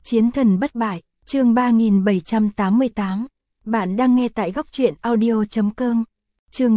Chiến thần bất bại, chương 3788. Bạn đang nghe tại góc truyện audio.com. Chương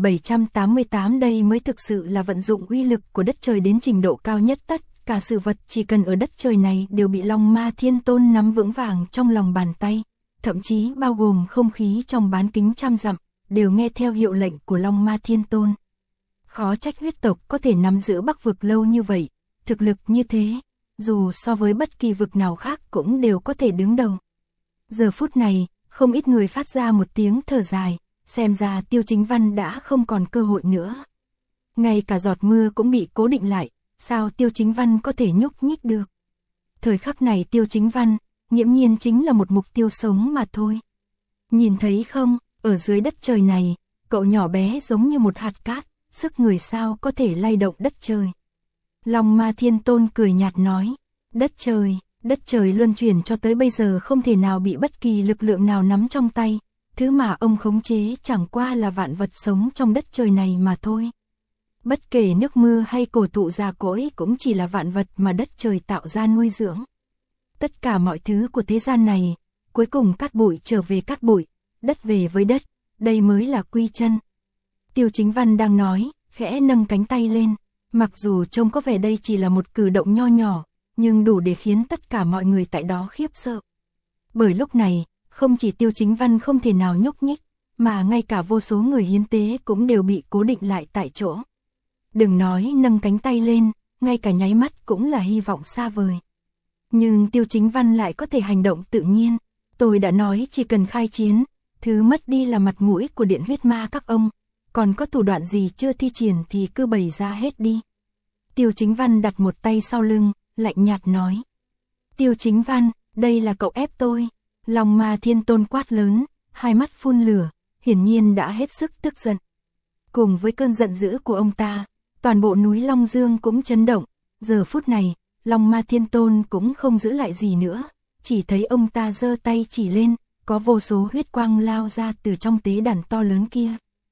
3788, đây mới thực sự là vận dụng uy lực của đất trời đến trình độ cao nhất, tất cả sự vật chỉ cần ở đất trời này đều bị Long Ma Thiên Tôn nắm vững vàng trong lòng bàn tay, thậm chí bao gồm không khí trong bán kính trăm dặm, đều nghe theo hiệu lệnh của Long Ma Thiên Tôn. Khó trách huyết tộc có thể nắm giữ Bắc vực lâu như vậy, thực lực như thế, dù so với bất kỳ vực nào khác cũng đều có thể đứng đầu. Giờ phút này, không ít người phát ra một tiếng thở dài, xem ra Tiêu Chính Văn đã không còn cơ hội nữa. Ngay cả giọt mưa cũng bị cố định lại, sao Tiêu Chính Văn có thể nhúc nhích được? Thời khắc này Tiêu Chính Văn, nghiễm nhiên chính là một mục tiêu sống mà thôi. Nhìn thấy không, ở dưới đất trời này, cậu nhỏ bé giống như một hạt cát, sức người sao có thể lay động đất trời. Long Ma Thiên Tôn cười nhạt nói, đất trời luân chuyển cho tới bây giờ không thể nào bị bất kỳ lực lượng nào nắm trong tay, thứ mà ông khống chế chẳng qua là vạn vật sống trong đất trời này mà thôi. Bất kể nước mưa hay cổ thụ già cỗi cũng chỉ là vạn vật mà đất trời tạo ra nuôi dưỡng. Tất cả mọi thứ của thế gian này, cuối cùng cát bụi trở về cát bụi, đất về với đất, đây mới là quy chân. Tiêu Chính Văn đang nói, khẽ nâng cánh tay lên, mặc dù trông có vẻ đây chỉ là một cử động nho nhỏ, nhưng đủ để khiến tất cả mọi người tại đó khiếp sợ. Bởi lúc này, không chỉ Tiêu Chính Văn không thể nào nhúc nhích, mà ngay cả vô số người hiến tế cũng đều bị cố định lại tại chỗ. Đừng nói nâng cánh tay lên, ngay cả nháy mắt cũng là hy vọng xa vời. Nhưng Tiêu Chính Văn lại có thể hành động tự nhiên. Tôi đã nói chỉ cần khai chiến, thứ mất đi là mặt mũi của Điện Huyết Ma các ông, còn có thủ đoạn gì chưa thi triển thì cứ bày ra hết đi. Tiêu Chính Văn đặt một tay sau lưng, lạnh nhạt nói. Tiêu Chính Văn, đây là cậu ép tôi. Long Ma Thiên Tôn quát lớn, hai mắt phun lửa, hiển nhiên đã hết sức tức giận. Cùng với cơn giận dữ của ông ta, toàn bộ núi Long Dương cũng chấn động. Giờ phút này, Long Ma Thiên Tôn cũng không giữ lại gì nữa, chỉ thấy ông ta giơ tay chỉ lên, có vô số huyết quang lao ra từ trong tế đàn to lớn kia.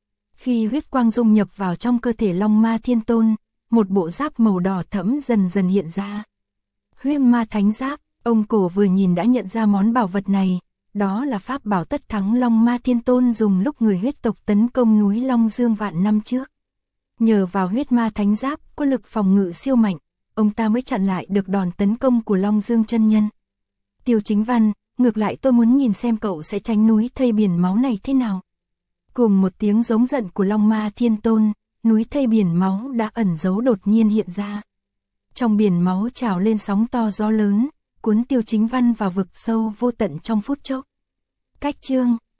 Khi huyết quang dung nhập vào trong cơ thể Long Ma Thiên Tôn, một bộ giáp màu đỏ thẫm dần dần hiện ra. Huyết Ma Thánh Giáp, ông cổ vừa nhìn đã nhận ra món bảo vật này, đó là pháp bảo tất thắng Long Ma Thiên Tôn dùng lúc người huyết tộc tấn công núi Long Dương vạn năm trước. Nhờ vào Huyết Ma Thánh Giáp có lực phòng ngự siêu mạnh, ông ta mới chặn lại được đòn tấn công của Long Dương chân nhân. Tiêu Chính Văn, ngược lại tôi muốn nhìn xem cậu sẽ tránh núi thây biển máu này thế nào. Cùng một tiếng giống giận của Long Ma Thiên Tôn, núi thây biển máu đã ẩn giấu đột nhiên hiện ra. Trong biển máu trào lên sóng to gió lớn, cuốn Tiêu Chính Văn vào vực sâu vô tận trong phút chốc. Cách chương